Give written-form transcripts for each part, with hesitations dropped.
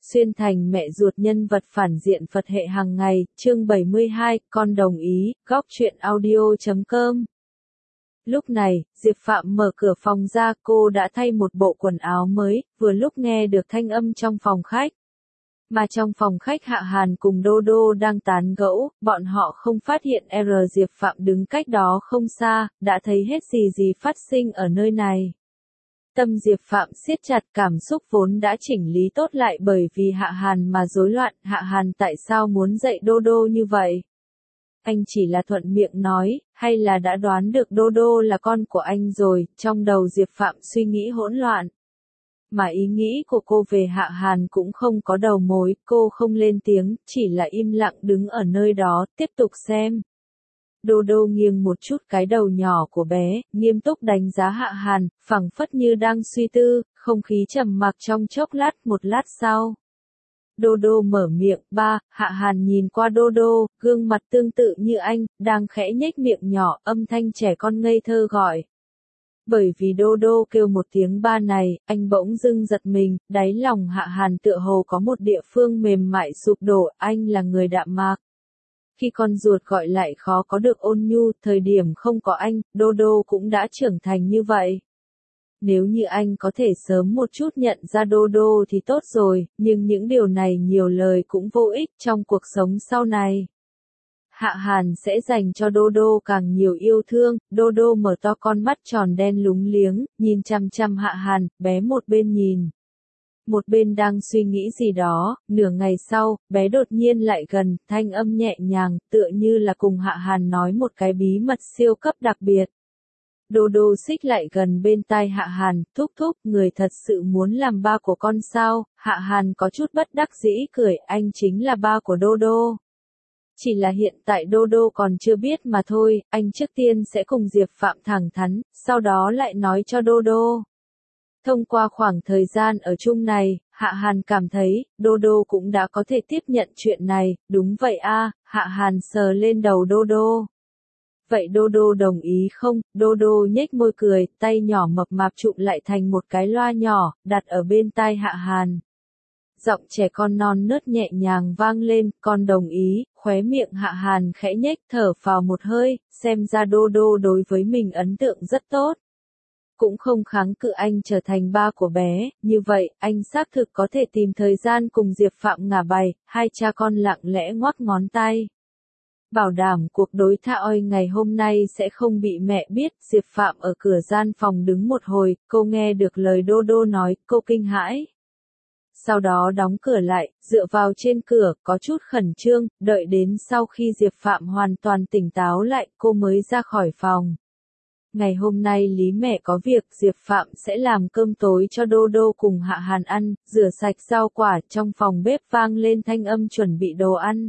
Xuyên thành mẹ ruột nhân vật phản diện Phật hệ hàng ngày, chương 72, con đồng ý, góc truyện audio.com. Lúc này, Diệp Phạm mở cửa phòng ra, cô đã thay một bộ quần áo mới, vừa lúc nghe được thanh âm trong phòng khách. Mà trong phòng khách Hạ Hàn cùng Đô Đô đang tán gẫu, bọn họ không phát hiện Diệp Phạm đứng cách đó không xa, đã thấy hết gì phát sinh ở nơi này. Tâm Diệp Phạm siết chặt, cảm xúc vốn đã chỉnh lý tốt lại bởi vì Hạ Hàn mà rối loạn. Hạ Hàn tại sao muốn dạy Đô Đô như vậy? Anh chỉ là thuận miệng nói, hay là đã đoán được Đô Đô là con của anh rồi? Trong đầu Diệp Phạm suy nghĩ hỗn loạn. Mà ý nghĩ của cô về Hạ Hàn cũng không có đầu mối, cô không lên tiếng, chỉ là im lặng đứng ở nơi đó, tiếp tục xem. Đô Đô nghiêng một chút cái đầu nhỏ của bé, nghiêm túc đánh giá Hạ Hàn, phảng phất như đang suy tư, không khí trầm mặc trong chốc lát. Một lát sau, Đô Đô mở miệng. Ba. Hạ Hàn nhìn qua Đô Đô, gương mặt tương tự như anh, đang khẽ nhếch miệng nhỏ, âm thanh trẻ con ngây thơ gọi. Bởi vì Đô Đô kêu một tiếng ba này, anh bỗng dưng giật mình, đáy lòng Hạ Hàn tựa hồ có một địa phương mềm mại sụp đổ. Anh là người đạm mạc. Khi con ruột gọi lại khó có được ôn nhu, thời điểm không có anh, Đô Đô cũng đã trưởng thành như vậy. Nếu như anh có thể sớm một chút nhận ra Đô Đô thì tốt rồi, nhưng những điều này nhiều lời cũng vô ích trong cuộc sống sau này. Hạ Hàn sẽ dành cho Đô Đô càng nhiều yêu thương. Đô Đô mở to con mắt tròn đen lúng liếng, nhìn chằm chằm Hạ Hàn, bé một bên nhìn. Một bên đang suy nghĩ gì đó. Nửa ngày sau, bé đột nhiên lại gần, thanh âm nhẹ nhàng, tựa như là cùng Hạ Hàn nói một cái bí mật siêu cấp đặc biệt. Đô Đô xích lại gần bên tai Hạ Hàn, thúc thúc, người thật sự muốn làm ba của con sao? Hạ Hàn có chút bất đắc dĩ cười, anh chính là ba của Đô Đô. Chỉ là hiện tại Đô Đô còn chưa biết mà thôi, anh trước tiên sẽ cùng Diệp Phạm thẳng thắn, sau đó lại nói cho Đô Đô. Thông qua khoảng thời gian ở chung này, Hạ Hàn cảm thấy, Đô Đô cũng đã có thể tiếp nhận chuyện này. Đúng vậy a. Hạ Hàn sờ lên đầu Đô Đô. Vậy Đô Đô đồng ý không? Đô Đô nhếch môi cười, tay nhỏ mập mạp chụm lại thành một cái loa nhỏ, đặt ở bên tai Hạ Hàn. Giọng trẻ con non nớt nhẹ nhàng vang lên, con đồng ý. Khóe miệng Hạ Hàn khẽ nhếch, thở phào một hơi, xem ra Đô Đô đối với mình ấn tượng rất tốt. Cũng không kháng cự anh trở thành ba của bé, như vậy, anh xác thực có thể tìm thời gian cùng Diệp Phạm ngả bài. Hai cha con lặng lẽ ngoắc ngón tay. Bảo đảm cuộc đối thoại ngày hôm nay sẽ không bị mẹ biết. Diệp Phạm ở cửa gian phòng đứng một hồi, cô nghe được lời Đô Đô nói, cô kinh hãi. Sau đó đóng cửa lại, dựa vào trên cửa, có chút khẩn trương, đợi đến sau khi Diệp Phạm hoàn toàn tỉnh táo lại, cô mới ra khỏi phòng. Ngày hôm nay Lý mẹ có việc, Diệp Phạm sẽ làm cơm tối cho Đô Đô cùng Hạ Hàn ăn, rửa sạch rau quả. Trong phòng bếp vang lên thanh âm chuẩn bị đồ ăn.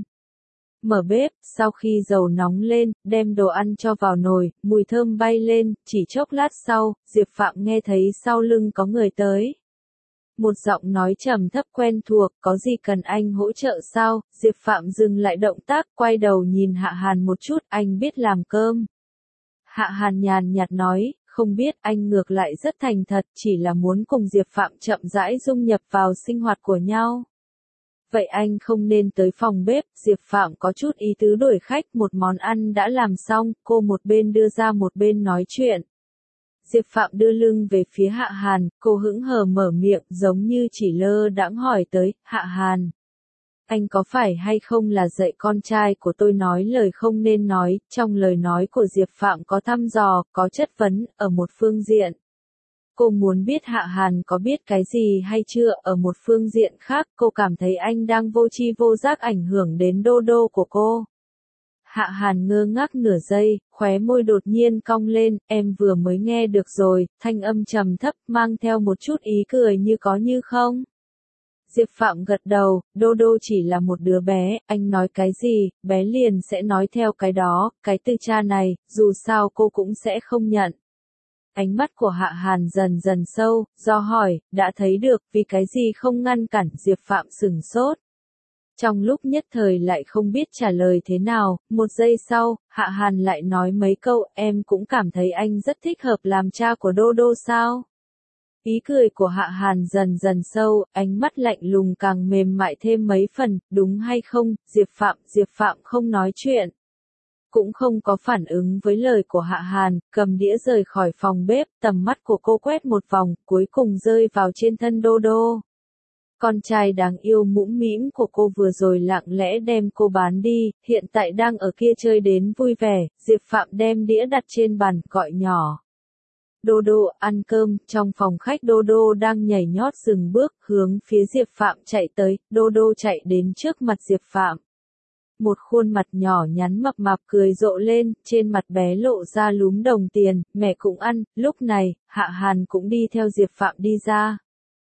Mở bếp, sau khi dầu nóng lên, đem đồ ăn cho vào nồi, mùi thơm bay lên. Chỉ chốc lát sau, Diệp Phạm nghe thấy sau lưng có người tới. Một giọng nói trầm thấp quen thuộc, có gì cần anh hỗ trợ sao? Diệp Phạm dừng lại động tác, quay đầu nhìn Hạ Hàn một chút, anh biết làm cơm. Hạ Hàn nhàn nhạt nói, không biết. Anh ngược lại rất thành thật, chỉ là muốn cùng Diệp Phạm chậm rãi dung nhập vào sinh hoạt của nhau. Vậy anh không nên tới phòng bếp. Diệp Phạm có chút ý tứ đuổi khách. Một món ăn đã làm xong, cô một bên đưa ra một bên nói chuyện. Diệp Phạm đưa lưng về phía Hạ Hàn, cô hững hờ mở miệng, giống như chỉ lơ đãng hỏi tới, Hạ Hàn. Anh có phải hay không là dạy con trai của tôi nói lời không nên nói? Trong lời nói của Diệp Phạm có thăm dò, có chất vấn, ở một phương diện. Cô muốn biết Hạ Hàn có biết cái gì hay chưa? Ở một phương diện khác, cô cảm thấy anh đang vô tri vô giác ảnh hưởng đến Đô Đô của cô. Hạ Hàn ngơ ngác nửa giây, khóe môi đột nhiên cong lên, em vừa mới nghe được rồi, thanh âm trầm thấp mang theo một chút ý cười như có như không. Diệp Phạm gật đầu, Đô Đô chỉ là một đứa bé, anh nói cái gì, bé liền sẽ nói theo cái đó. Cái từ cha này, dù sao cô cũng sẽ không nhận. Ánh mắt của Hạ Hàn dần dần sâu, do hỏi, đã thấy được, vì cái gì không ngăn cản? Diệp Phạm sửng sốt. Trong lúc nhất thời lại không biết trả lời thế nào. Một giây sau, Hạ Hàn lại nói mấy câu, em cũng cảm thấy anh rất thích hợp làm cha của Đô Đô sao? Ý cười của Hạ Hàn dần dần sâu, ánh mắt lạnh lùng càng mềm mại thêm mấy phần, đúng hay không, Diệp Phạm không nói chuyện. Cũng không có phản ứng với lời của Hạ Hàn, cầm đĩa rời khỏi phòng bếp, tầm mắt của cô quét một vòng, cuối cùng rơi vào trên thân Đô Đô. Con trai đáng yêu mũm mĩm của cô vừa rồi lặng lẽ đem cô bán đi, hiện tại đang ở kia chơi đến vui vẻ, Diệp Phạm đem đĩa đặt trên bàn, gọi nhỏ. Đô Đô, ăn cơm, trong phòng khách Đô Đô đang nhảy nhót dừng bước, hướng phía Diệp Phạm chạy tới, Đô Đô chạy đến trước mặt Diệp Phạm. Một khuôn mặt nhỏ nhắn mập mạp cười rộ lên, trên mặt bé lộ ra lúm đồng tiền, mẹ cũng ăn, lúc này, Hạ Hàn cũng đi theo Diệp Phạm đi ra.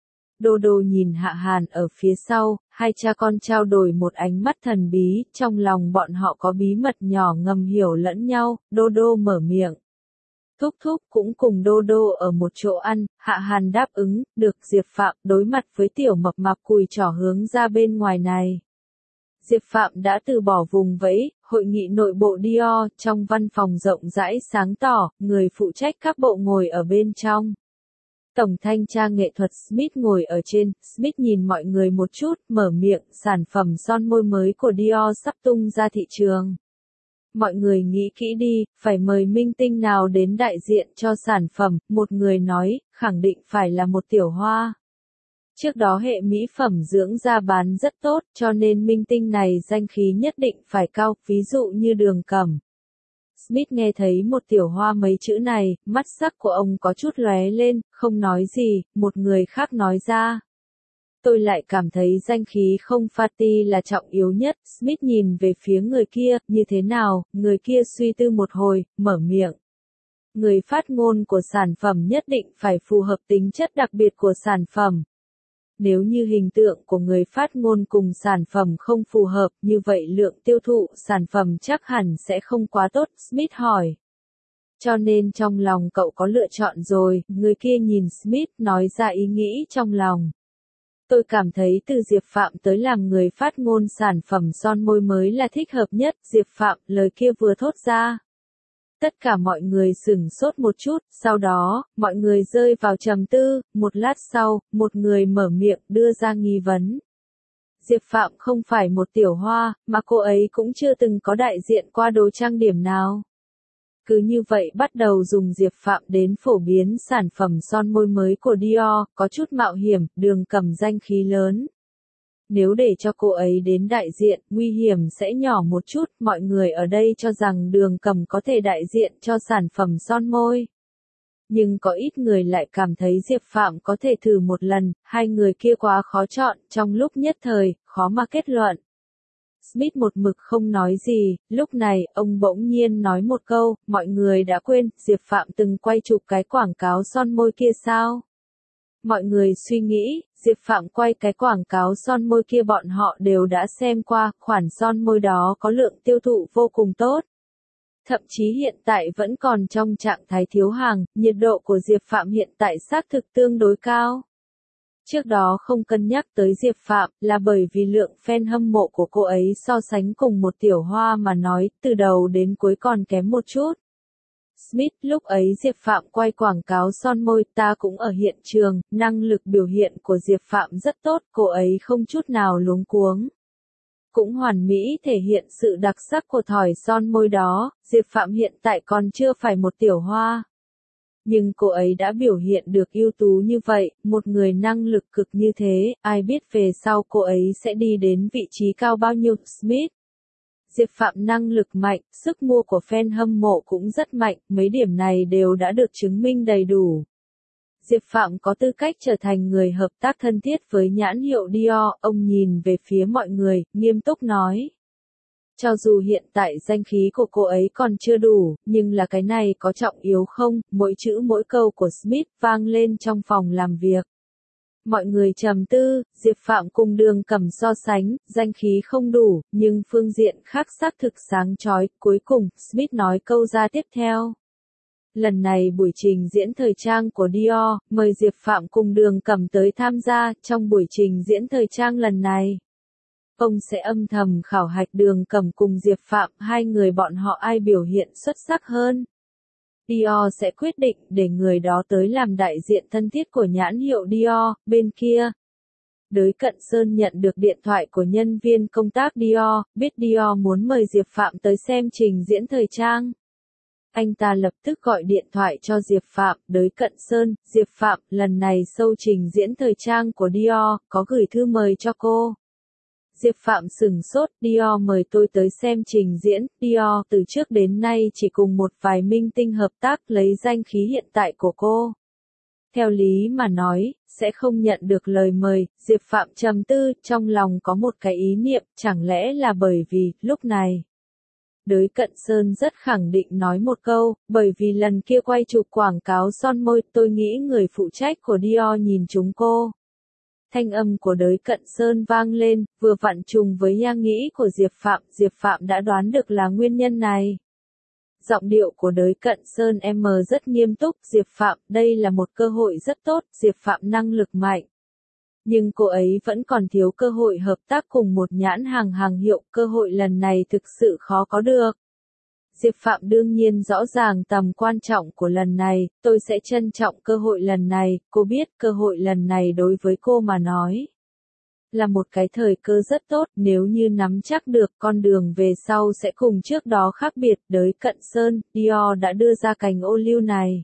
Đô Đô nhìn Hạ Hàn ở phía sau, hai cha con trao đổi một ánh mắt thần bí, trong lòng bọn họ có bí mật nhỏ ngầm hiểu lẫn nhau, Đô Đô mở miệng. Thúc thúc cũng cùng Đô Đô ở một chỗ ăn, Hạ Hàn đáp ứng, được Diệp Phạm đối mặt với tiểu mập mạp cùi trỏ hướng ra bên ngoài này. Diệp Phạm đã từ bỏ vùng vẫy, hội nghị nội bộ Dior, trong văn phòng rộng rãi sáng tỏ, người phụ trách các bộ ngồi ở bên trong. Tổng thanh tra nghệ thuật Smith ngồi ở trên, Smith nhìn mọi người một chút, mở miệng, sản phẩm son môi mới của Dior sắp tung ra thị trường. Mọi người nghĩ kỹ đi, phải mời minh tinh nào đến đại diện cho sản phẩm, một người nói, khẳng định phải là một tiểu hoa. Trước đó hệ mỹ phẩm dưỡng da bán rất tốt, cho nên minh tinh này danh khí nhất định phải cao, ví dụ như Đường Cẩm. Smith nghe thấy một tiểu hoa mấy chữ này, mắt sắc của ông có chút lóe lên, không nói gì, một người khác nói ra. Tôi lại cảm thấy danh khí không Fatty là trọng yếu nhất, Smith nhìn về phía người kia, như thế nào, người kia suy tư một hồi, mở miệng. Người phát ngôn của sản phẩm nhất định phải phù hợp tính chất đặc biệt của sản phẩm. Nếu như hình tượng của người phát ngôn cùng sản phẩm không phù hợp, như vậy lượng tiêu thụ sản phẩm chắc hẳn sẽ không quá tốt, Smith hỏi. Cho nên trong lòng cậu có lựa chọn rồi, người kia nhìn Smith nói ra ý nghĩ trong lòng. Tôi cảm thấy từ Diệp Phạm tới làm người phát ngôn sản phẩm son môi mới là thích hợp nhất, Diệp Phạm, lời kia vừa thốt ra. Tất cả mọi người sửng sốt một chút, sau đó, mọi người rơi vào trầm tư, một lát sau, một người mở miệng đưa ra nghi vấn. Diệp Phạm không phải một tiểu hoa, mà cô ấy cũng chưa từng có đại diện qua đồ trang điểm nào. Cứ như vậy bắt đầu dùng Diệp Phạm đến phổ biến sản phẩm son môi mới của Dior, có chút mạo hiểm, Đường Cẩm danh khí lớn. Nếu để cho cô ấy đến đại diện, nguy hiểm sẽ nhỏ một chút, mọi người ở đây cho rằng Đường Cẩm có thể đại diện cho sản phẩm son môi. Nhưng có ít người lại cảm thấy Diệp Phạm có thể thử một lần, hai người kia quá khó chọn, trong lúc nhất thời, khó mà kết luận. Smith một mực không nói gì, lúc này, ông bỗng nhiên nói một câu, mọi người đã quên, Diệp Phạm từng quay chụp cái quảng cáo son môi kia sao? Mọi người suy nghĩ, Diệp Phạm quay cái quảng cáo son môi kia bọn họ đều đã xem qua, khoản son môi đó có lượng tiêu thụ vô cùng tốt. Thậm chí hiện tại vẫn còn trong trạng thái thiếu hàng, nhiệt độ của Diệp Phạm hiện tại xác thực tương đối cao. Trước đó không cân nhắc tới Diệp Phạm là bởi vì lượng fan hâm mộ của cô ấy so sánh cùng một tiểu hoa mà nói, từ đầu đến cuối còn kém một chút. Smith, lúc ấy Diệp Phạm quay quảng cáo son môi, ta cũng ở hiện trường, năng lực biểu hiện của Diệp Phạm rất tốt, cô ấy không chút nào luống cuống. Cũng hoàn mỹ thể hiện sự đặc sắc của thỏi son môi đó, Diệp Phạm hiện tại còn chưa phải một tiểu hoa. Nhưng cô ấy đã biểu hiện được ưu tú như vậy, một người năng lực cực như thế, ai biết về sau cô ấy sẽ đi đến vị trí cao bao nhiêu, Smith. Diệp Phạm năng lực mạnh, sức mua của fan hâm mộ cũng rất mạnh, mấy điểm này đều đã được chứng minh đầy đủ. Diệp Phạm có tư cách trở thành người hợp tác thân thiết với nhãn hiệu Dior, ông nhìn về phía mọi người, nghiêm túc nói. Cho dù hiện tại danh khí của cô ấy còn chưa đủ, nhưng là cái này có trọng yếu không, mỗi chữ mỗi câu của Smith vang lên trong phòng làm việc. Mọi người trầm tư, Diệp Phạm cùng Đường Cẩm so sánh, danh khí không đủ, nhưng phương diện khác xác thực sáng chói, cuối cùng, Smith nói câu ra tiếp theo. Lần này buổi trình diễn thời trang của Dior, mời Diệp Phạm cùng Đường Cẩm tới tham gia, trong buổi trình diễn thời trang lần này. Ông sẽ âm thầm khảo hạch Đường Cẩm cùng Diệp Phạm, hai người bọn họ ai biểu hiện xuất sắc hơn. Dior sẽ quyết định để người đó tới làm đại diện thân thiết của nhãn hiệu Dior. Bên kia, Đới Cận Sơn nhận được điện thoại của nhân viên công tác Dior, biết Dior muốn mời Diệp Phạm tới xem trình diễn thời trang. Anh ta lập tức gọi điện thoại cho Diệp Phạm. Đới Cận Sơn: Diệp Phạm, lần này show trình diễn thời trang của Dior, có gửi thư mời cho cô. Diệp Phạm sửng sốt: Dior mời tôi tới xem trình diễn. Dior từ trước đến nay chỉ cùng một vài minh tinh hợp tác, lấy danh khí hiện tại của cô, theo lý mà nói, sẽ không nhận được lời mời. Diệp Phạm trầm tư, trong lòng có một cái ý niệm, chẳng lẽ là bởi vì, lúc này. Đới Cận Sơn rất khẳng định nói một câu, bởi vì lần kia quay chụp quảng cáo son môi, tôi nghĩ người phụ trách của Dior nhìn chúng cô. Thanh âm của Đới Cận Sơn vang lên, vừa vặn trùng với nghĩ của Diệp Phạm đã đoán được là nguyên nhân này. Giọng điệu của Đới Cận Sơn rất nghiêm túc: Diệp Phạm, đây là một cơ hội rất tốt, Diệp Phạm năng lực mạnh. Nhưng cô ấy vẫn còn thiếu cơ hội hợp tác cùng một nhãn hàng hiệu, cơ hội lần này thực sự khó có được. Diệp Phạm đương nhiên rõ ràng tầm quan trọng của lần này, tôi sẽ trân trọng cơ hội lần này, cô biết cơ hội lần này đối với cô mà nói là một cái thời cơ rất tốt, nếu như nắm chắc được con đường về sau sẽ cùng trước đó khác biệt. Đới Cận Sơn: Dior đã đưa ra cành ô liu này,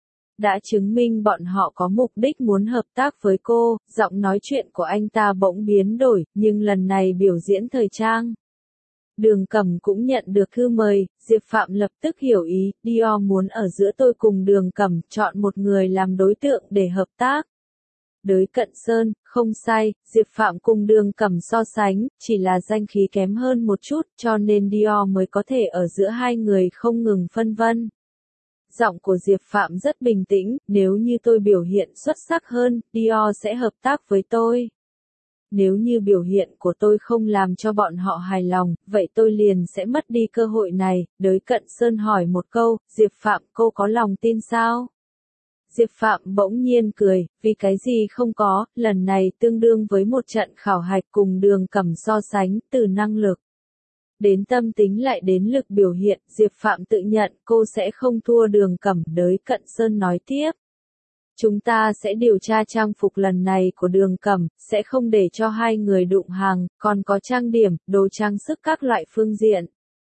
đã chứng minh bọn họ có mục đích muốn hợp tác với cô. Giọng nói chuyện của anh ta bỗng biến đổi, nhưng lần này biểu diễn thời trang. Đường Cẩm cũng nhận được thư mời. Diệp Phạm lập tức hiểu ý, Dior muốn ở giữa tôi cùng Đường Cẩm, chọn một người làm đối tượng để hợp tác. Đới Cận Sơn: không sai, Diệp Phạm cùng Đường Cẩm so sánh, chỉ là danh khí kém hơn một chút, cho nên Dior mới có thể ở giữa hai người không ngừng phân vân. Giọng của Diệp Phạm rất bình tĩnh: nếu như tôi biểu hiện xuất sắc hơn, Dior sẽ hợp tác với tôi. Nếu như biểu hiện của tôi không làm cho bọn họ hài lòng, vậy tôi liền sẽ mất đi cơ hội này. Đới Cận Sơn hỏi một câu: Diệp Phạm, cô có lòng tin sao? Diệp Phạm bỗng nhiên cười: vì cái gì không có, lần này tương đương với một trận khảo hạch, cùng Đường Cẩm so sánh, từ năng lực đến tâm tính lại đến lực biểu hiện, Diệp Phạm tự nhận cô sẽ không thua Đường Cẩm. Đới Cận Sơn nói tiếp: chúng ta sẽ điều tra trang phục lần này của Đường Cẩm, sẽ không để cho hai người đụng hàng, còn có trang điểm, đồ trang sức các loại phương diện,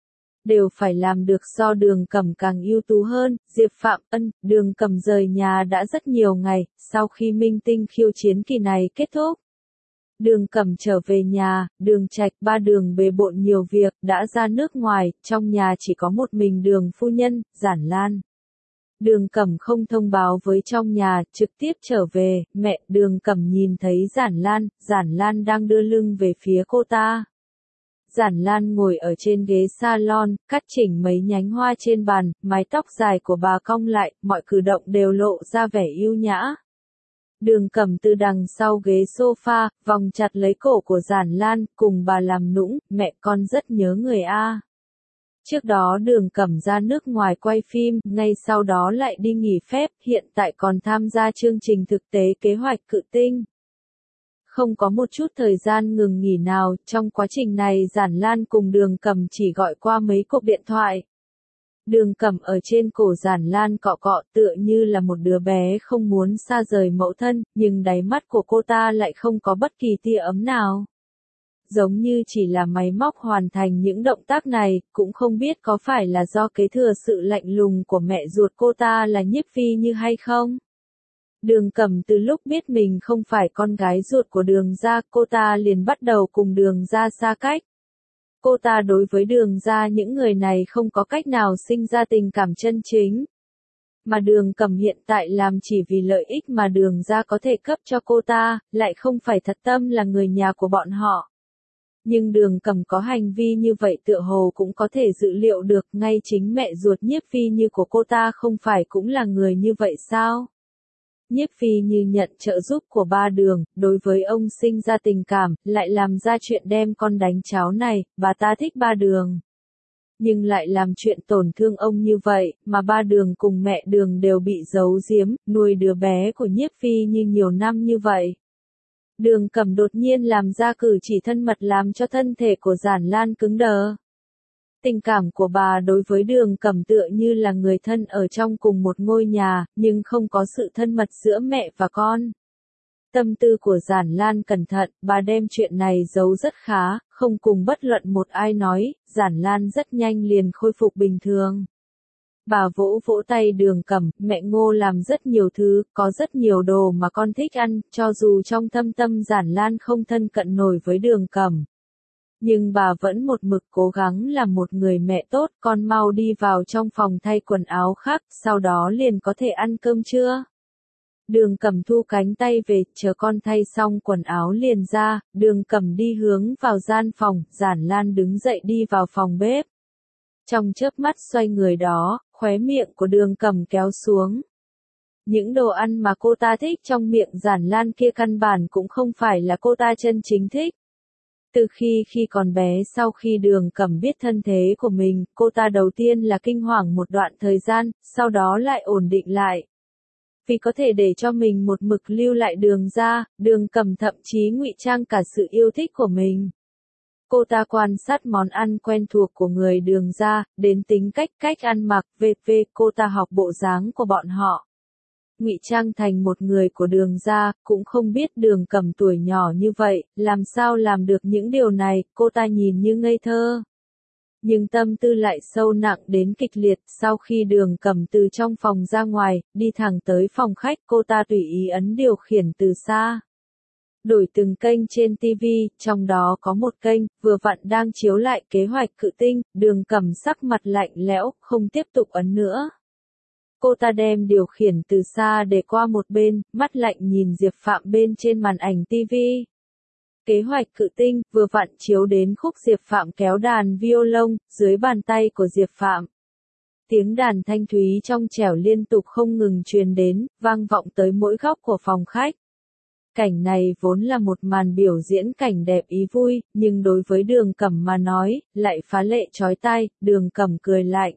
đều phải làm được so Đường Cẩm càng ưu tú hơn. Diệp Phạm: Đường Cẩm rời nhà đã rất nhiều ngày, sau khi minh tinh khiêu chiến kỳ này kết thúc. Đường Cẩm trở về nhà, Đường Trạch ba Đường bề bộn nhiều việc, đã ra nước ngoài, trong nhà chỉ có một mình Đường phu nhân, Giản Lan. Đường Cẩm không thông báo với trong nhà, trực tiếp trở về. Mẹ! Đường Cẩm nhìn thấy Giản Lan đang đưa lưng về phía cô ta. Giản Lan ngồi ở trên ghế salon, cắt chỉnh mấy nhánh hoa trên bàn, mái tóc dài của bà cong lại, mọi cử động đều lộ ra vẻ yêu nhã. Đường Cẩm từ đằng sau ghế sofa, vòng chặt lấy cổ của Giản Lan, cùng bà làm nũng: mẹ, con rất nhớ người a. Trước đó Đường Cẩm ra nước ngoài quay phim, ngay sau đó lại đi nghỉ phép, hiện tại còn tham gia chương trình thực tế kế hoạch Cự Tinh. Không có một chút thời gian ngừng nghỉ nào, trong quá trình này Giản Lan cùng Đường Cẩm chỉ gọi qua mấy cuộc điện thoại. Đường Cẩm ở trên cổ Giản Lan cọ cọ, tựa như là một đứa bé không muốn xa rời mẫu thân, nhưng đáy mắt của cô ta lại không có bất kỳ tia ấm nào. Giống như chỉ là máy móc hoàn thành những động tác này, cũng không biết có phải là do kế thừa sự lạnh lùng của mẹ ruột cô ta là Nhiếp Phi Như hay không. Đường Cẩm từ lúc biết mình không phải con gái ruột của Đường gia, cô ta liền bắt đầu cùng Đường gia xa cách. Cô ta đối với Đường gia những người này không có cách nào sinh ra tình cảm chân chính. Mà Đường Cẩm hiện tại làm chỉ vì lợi ích mà Đường gia có thể cấp cho cô ta, lại không phải thật tâm là người nhà của bọn họ. Nhưng Đường Cẩm có hành vi như vậy tựa hồ cũng có thể dự liệu được, ngay chính mẹ ruột Nhiếp Phi Như của cô ta không phải cũng là người như vậy sao? Nhiếp Phi Như nhận trợ giúp của ba Đường, đối với ông sinh ra tình cảm, lại làm ra chuyện đem con đánh cháu này, bà ta thích ba Đường. Nhưng lại làm chuyện tổn thương ông như vậy, mà ba Đường cùng mẹ Đường đều bị giấu giếm, nuôi đứa bé của Nhiếp Phi Như nhiều năm như vậy. Đường Cẩm đột nhiên làm ra cử chỉ thân mật làm cho thân thể của Giản Lan cứng đờ. Tình cảm của bà đối với Đường Cẩm tựa như là người thân ở trong cùng một ngôi nhà, nhưng không có sự thân mật giữa mẹ và con. Tâm tư của Giản Lan cẩn thận, bà đem chuyện này giấu rất khá, không cùng bất luận một ai nói, Giản Lan rất nhanh liền khôi phục bình thường. Bà vỗ vỗ tay Đường Cẩm, mẹ Ngô làm rất nhiều thứ, có rất nhiều đồ mà con thích ăn, cho dù trong thâm tâm Giản Lan không thân cận nổi với Đường Cẩm. Nhưng bà vẫn một mực cố gắng làm một người mẹ tốt, con mau đi vào trong phòng thay quần áo khác, sau đó liền có thể ăn cơm trưa. Đường Cẩm thu cánh tay về, chờ con thay xong quần áo liền ra, Đường Cẩm đi hướng vào gian phòng, Giản Lan đứng dậy đi vào phòng bếp. Trong chớp mắt xoay người đó, khóe miệng của Đường Cẩm kéo xuống. Những đồ ăn mà cô ta thích trong miệng Giản Lan kia căn bản cũng không phải là cô ta chân chính thích. Từ khi còn bé sau khi Đường Cẩm biết thân thế của mình, cô ta đầu tiên là kinh hoàng một đoạn thời gian, sau đó lại ổn định lại. Vì có thể để cho mình một mực lưu lại Đường ra, Đường Cẩm thậm chí ngụy trang cả sự yêu thích của mình. Cô ta quan sát món ăn quen thuộc của người Đường ra, đến tính cách ăn mặc, cô ta học bộ dáng của bọn họ. Ngụy trang thành một người của Đường ra, cũng không biết Đường Cẩm tuổi nhỏ như vậy, làm sao làm được những điều này, cô ta nhìn như ngây thơ. Nhưng tâm tư lại sâu nặng đến kịch liệt, sau khi Đường Cẩm từ trong phòng ra ngoài, đi thẳng tới phòng khách, cô ta tùy ý ấn điều khiển từ xa. Đổi từng kênh trên TV, trong đó có một kênh, vừa vặn đang chiếu lại Kế hoạch Cự Tinh, Đường Cẩm sắc mặt lạnh lẽo, không tiếp tục ấn nữa. Cô ta đem điều khiển từ xa để qua một bên, mắt lạnh nhìn Diệp Phạm bên trên màn ảnh TV. Kế hoạch Cự Tinh, vừa vặn chiếu đến khúc Diệp Phạm kéo đàn violon, dưới bàn tay của Diệp Phạm. Tiếng đàn thanh thúy trong trẻo liên tục không ngừng truyền đến, vang vọng tới mỗi góc của phòng khách. Cảnh này vốn là một màn biểu diễn cảnh đẹp ý vui, nhưng đối với Đường Cẩm mà nói, lại phá lệ chói tai, Đường Cẩm cười lạnh.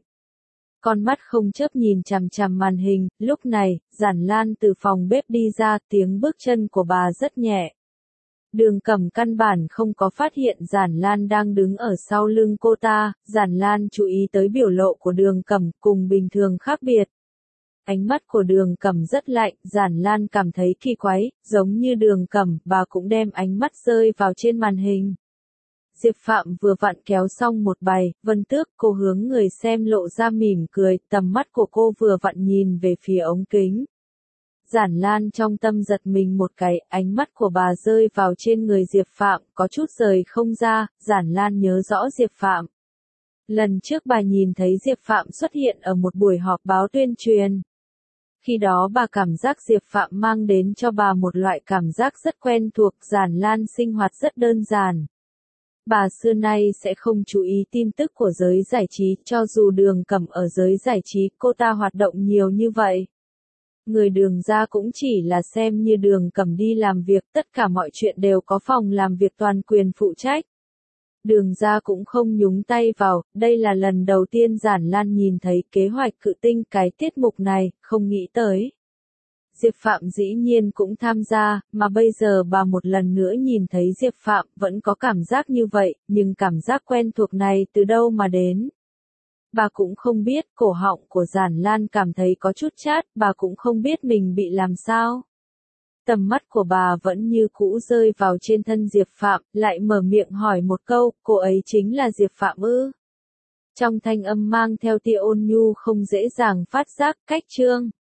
Con mắt không chớp nhìn chằm chằm màn hình, lúc này, Giản Lan từ phòng bếp đi ra, tiếng bước chân của bà rất nhẹ. Đường Cẩm căn bản không có phát hiện Giản Lan đang đứng ở sau lưng cô ta, Giản Lan chú ý tới biểu lộ của Đường Cẩm cùng bình thường khác biệt. Ánh mắt của Đường Cẩm rất lạnh, Giản Lan cảm thấy kỳ quái, giống như Đường Cẩm, bà cũng đem ánh mắt rơi vào trên màn hình. Diệp Phạm vừa vặn kéo xong một bài, Vân Tước, cô hướng người xem lộ ra mỉm cười, tầm mắt của cô vừa vặn nhìn về phía ống kính. Giản Lan trong tâm giật mình một cái, ánh mắt của bà rơi vào trên người Diệp Phạm, có chút rời không ra, Giản Lan nhớ rõ Diệp Phạm. Lần trước bà nhìn thấy Diệp Phạm xuất hiện ở một buổi họp báo tuyên truyền. Khi đó bà cảm giác Diệp Phạm mang đến cho bà một loại cảm giác rất quen thuộc, Giản Lan sinh hoạt rất đơn giản. Bà xưa nay sẽ không chú ý tin tức của giới giải trí, cho dù Đường Cẩm ở giới giải trí, cô ta hoạt động nhiều như vậy. Người Đường ra cũng chỉ là xem như Đường Cẩm đi làm việc, tất cả mọi chuyện đều có phòng làm việc toàn quyền phụ trách. Đường ra cũng không nhúng tay vào, đây là lần đầu tiên Giản Lan nhìn thấy Kế hoạch Cự Tinh, cái tiết mục này, không nghĩ tới. Diệp Phạm dĩ nhiên cũng tham gia, mà bây giờ bà một lần nữa nhìn thấy Diệp Phạm, vẫn có cảm giác như vậy, nhưng cảm giác quen thuộc này từ đâu mà đến. Bà cũng không biết, cổ họng của Giản Lan cảm thấy có chút chát, bà cũng không biết mình bị làm sao. Tầm mắt của bà vẫn như cũ rơi vào trên thân Diệp Phạm, lại mở miệng hỏi một câu, cô ấy chính là Diệp Phạm ư? Trong thanh âm mang theo tia ôn nhu không dễ dàng phát giác, cách chương.